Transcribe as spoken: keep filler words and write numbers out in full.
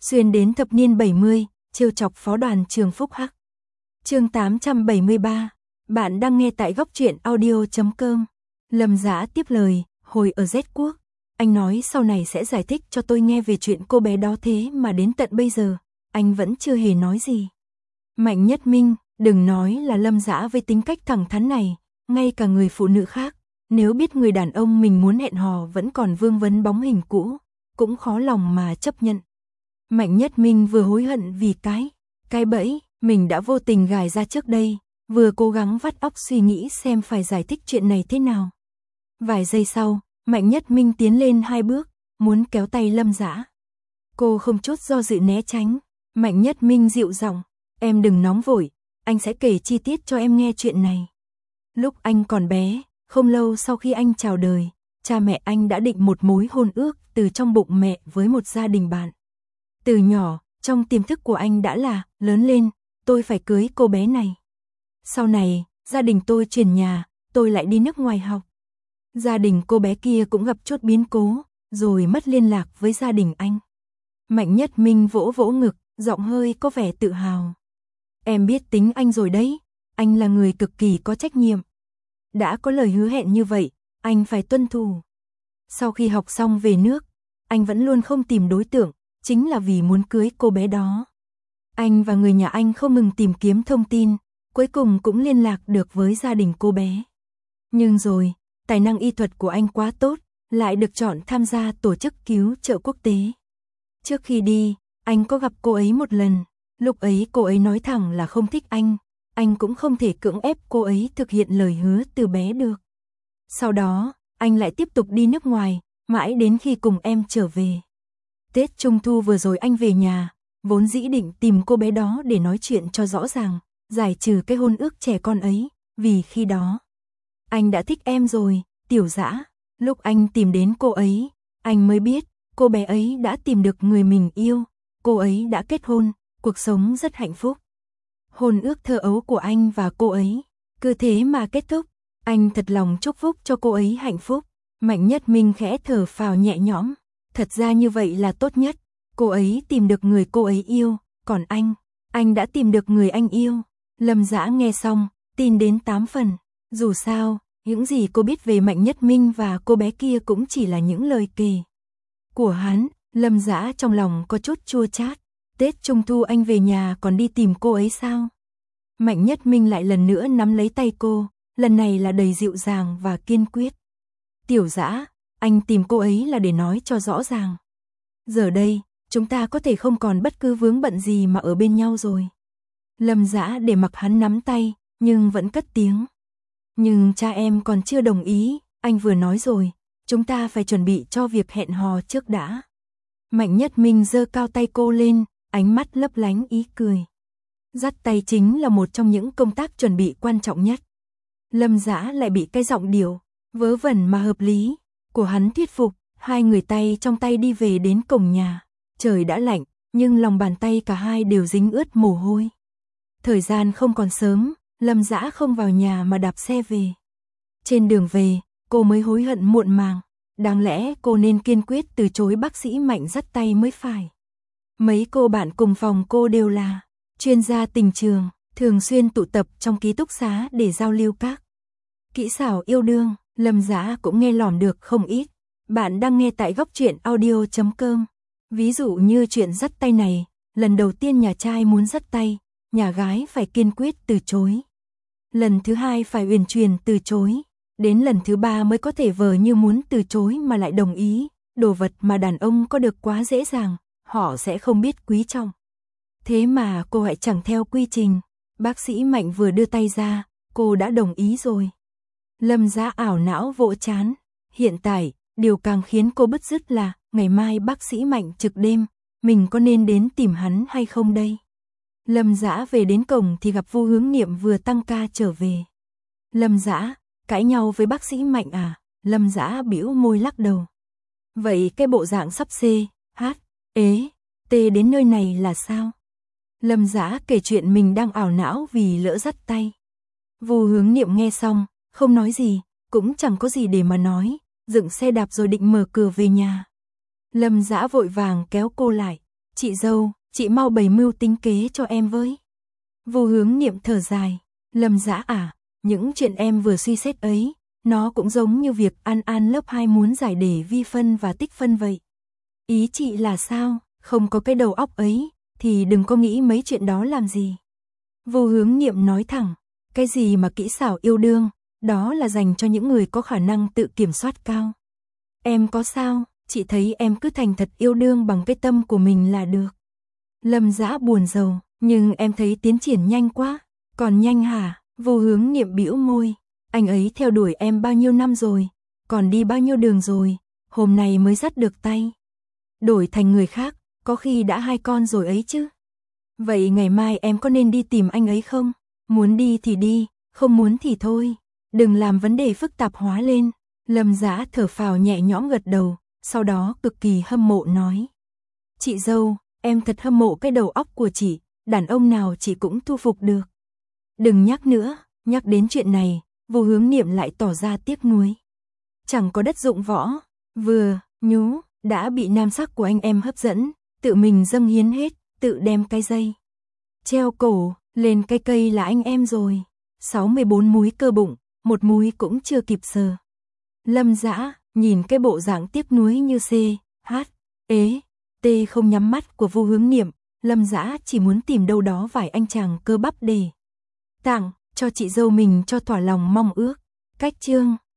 xuyên đến thập niên bảy mươi, trêu chọc phó đoàn trường Phúc Hắc. Chương tám trăm bảy mươi ba, bạn đang nghe tại góc truyện audio chấm com. Lâm Dã tiếp lời, hồi ở Z Quốc, anh nói sau này sẽ giải thích cho tôi nghe về chuyện cô bé đó, thế mà đến tận bây giờ, anh vẫn chưa hề nói gì. Mạnh Nhất Minh, đừng nói là Lâm Dã với tính cách thẳng thắn này, ngay cả người phụ nữ khác, nếu biết người đàn ông mình muốn hẹn hò vẫn còn vương vấn bóng hình cũ, cũng khó lòng mà chấp nhận. Mạnh Nhất Minh vừa hối hận vì cái, cái bẫy mình đã vô tình gài ra trước đây, vừa cố gắng vắt óc suy nghĩ xem phải giải thích chuyện này thế nào. Vài giây sau, Mạnh Nhất Minh tiến lên hai bước, muốn kéo tay Lâm Dã. Cô không chút do dự né tránh. Mạnh Nhất Minh dịu giọng, em đừng nóng vội, anh sẽ kể chi tiết cho em nghe chuyện này. Lúc anh còn bé, không lâu sau khi anh chào đời, cha mẹ anh đã định một mối hôn ước từ trong bụng mẹ với một gia đình bạn. Từ nhỏ, trong tiềm thức của anh đã là, lớn lên, tôi phải cưới cô bé này. Sau này, gia đình tôi chuyển nhà, tôi lại đi nước ngoài học. Gia đình cô bé kia cũng gặp chút biến cố, rồi mất liên lạc với gia đình anh. Mạnh Nhất Minh vỗ vỗ ngực, giọng hơi có vẻ tự hào. Em biết tính anh rồi đấy, anh là người cực kỳ có trách nhiệm. Đã có lời hứa hẹn như vậy, anh phải tuân thủ. Sau khi học xong về nước, anh vẫn luôn không tìm đối tượng, chính là vì muốn cưới cô bé đó. Anh và người nhà anh không ngừng tìm kiếm thông tin, cuối cùng cũng liên lạc được với gia đình cô bé. Nhưng rồi, tài năng y thuật của anh quá tốt, lại được chọn tham gia tổ chức cứu trợ quốc tế. Trước khi đi, anh có gặp cô ấy một lần, lúc ấy cô ấy nói thẳng là không thích anh, anh cũng không thể cưỡng ép cô ấy thực hiện lời hứa từ bé được. Sau đó, anh lại tiếp tục đi nước ngoài, mãi đến khi cùng em trở về. Tết Trung Thu vừa rồi anh về nhà, vốn dĩ định tìm cô bé đó để nói chuyện cho rõ ràng, giải trừ cái hôn ước trẻ con ấy, vì khi đó anh đã thích em rồi, Tiểu Dã. Lúc anh tìm đến cô ấy, anh mới biết, cô bé ấy đã tìm được người mình yêu, cô ấy đã kết hôn, cuộc sống rất hạnh phúc. Hôn ước thơ ấu của anh và cô ấy, cứ thế mà kết thúc, anh thật lòng chúc phúc cho cô ấy hạnh phúc. Mạnh Nhất Minh khẽ thở phào nhẹ nhõm, thật ra như vậy là tốt nhất, cô ấy tìm được người cô ấy yêu, còn anh, anh đã tìm được người anh yêu. Lâm Dã nghe xong, tin đến tám phần, dù sao, những gì cô biết về Mạnh Nhất Minh và cô bé kia cũng chỉ là những lời kể của hắn. Lâm Dã trong lòng có chút chua chát, Tết Trung Thu anh về nhà còn đi tìm cô ấy sao? Mạnh Nhất Minh lại lần nữa nắm lấy tay cô, lần này là đầy dịu dàng và kiên quyết. Tiểu Dã, anh tìm cô ấy là để nói cho rõ ràng. Giờ đây, chúng ta có thể không còn bất cứ vướng bận gì mà ở bên nhau rồi. Lâm Dã để mặc hắn nắm tay, nhưng vẫn cất tiếng. Nhưng cha em còn chưa đồng ý, anh vừa nói rồi, chúng ta phải chuẩn bị cho việc hẹn hò trước đã. Mạnh Nhất Minh giơ cao tay cô lên, ánh mắt lấp lánh ý cười. Dắt tay chính là một trong những công tác chuẩn bị quan trọng nhất. Lâm Dã lại bị cái giọng điệu vớ vẩn mà hợp lý của hắn thuyết phục, hai người tay trong tay đi về đến cổng nhà. Trời đã lạnh, nhưng lòng bàn tay cả hai đều dính ướt mồ hôi. Thời gian không còn sớm, Lâm Dã không vào nhà mà đạp xe về. Trên đường về, cô mới hối hận muộn màng, đáng lẽ cô nên kiên quyết từ chối bác sĩ Mạnh dắt tay mới phải. Mấy cô bạn cùng phòng cô đều là chuyên gia tình trường, thường xuyên tụ tập trong ký túc xá để giao lưu các kỹ xảo yêu đương. Lâm Dã cũng nghe lỏm được không ít. Bạn đang nghe tại góc truyện audio chấm com. Ví dụ như chuyện dắt tay này, lần đầu tiên nhà trai muốn dắt tay, nhà gái phải kiên quyết từ chối. Lần thứ hai phải uyển chuyển từ chối. Đến lần thứ ba mới có thể vờ như muốn từ chối mà lại đồng ý. Đồ vật mà đàn ông có được quá dễ dàng, họ sẽ không biết quý trọng. Thế mà cô lại chẳng theo quy trình. Bác sĩ Mạnh vừa đưa tay ra, cô đã đồng ý rồi. Lâm Dã ảo não vỗ trán. Hiện tại, điều càng khiến cô bứt rứt là, ngày mai bác sĩ Mạnh trực đêm, mình có nên đến tìm hắn hay không đây? Lâm Dã về đến cổng thì gặp Vu Hướng Niệm vừa tăng ca trở về. Lâm Dã, cãi nhau với bác sĩ Mạnh à? Lâm Dã bĩu môi lắc đầu. Vậy cái bộ dạng sắp C, H, ế, T đến nơi này là sao? Lâm Dã kể chuyện mình đang ảo não vì lỡ dắt tay. Vu Hướng Niệm nghe xong, không nói gì, cũng chẳng có gì để mà nói, dựng xe đạp rồi định mở cửa về nhà. Lâm Dã vội vàng kéo cô lại. Chị dâu, chị mau bày mưu tính kế cho em với. Vô Hướng Niệm thở dài, Lâm Dã à, những chuyện em vừa suy xét ấy, nó cũng giống như việc An An lớp hai muốn giải đề vi phân và tích phân vậy. Ý chị là sao, không có cái đầu óc ấy, thì đừng có nghĩ mấy chuyện đó làm gì. Vô Hướng Niệm nói thẳng, cái gì mà kỹ xảo yêu đương, đó là dành cho những người có khả năng tự kiểm soát cao. Em có sao, chị thấy em cứ thành thật yêu đương bằng cái tâm của mình là được. Lâm Dã buồn rầu, nhưng em thấy tiến triển nhanh quá. Còn nhanh hả? Vô Hướng Niệm bĩu môi, anh ấy theo đuổi em bao nhiêu năm rồi, còn đi bao nhiêu đường rồi, hôm nay mới dắt được tay. Đổi thành người khác, có khi đã hai con rồi ấy chứ. Vậy ngày mai em có nên đi tìm anh ấy không? Muốn đi thì đi, không muốn thì thôi. Đừng làm vấn đề phức tạp hóa lên. Lâm Dã thở phào nhẹ nhõm gật đầu, sau đó cực kỳ hâm mộ nói. Chị dâu, em thật hâm mộ cái đầu óc của chị, đàn ông nào chị cũng thu phục được. Đừng nhắc nữa, nhắc đến chuyện này, Vô Hướng Niệm lại tỏ ra tiếc nuối. Chẳng có đất dụng võ, vừa, nhú, đã bị nam sắc của anh em hấp dẫn, tự mình dâng hiến hết, tự đem cái dây treo cổ, lên cái cây là anh em rồi. sáu mươi bốn múi cơ bụng, một múi cũng chưa kịp sờ. Lâm Dã nhìn cái bộ dạng tiếc nuối như C, H, ế, T không nhắm mắt của Vô Hướng Niệm, Lâm Dã chỉ muốn tìm đâu đó vài anh chàng cơ bắp để tặng cho chị dâu mình cho thỏa lòng mong ước. Cách chương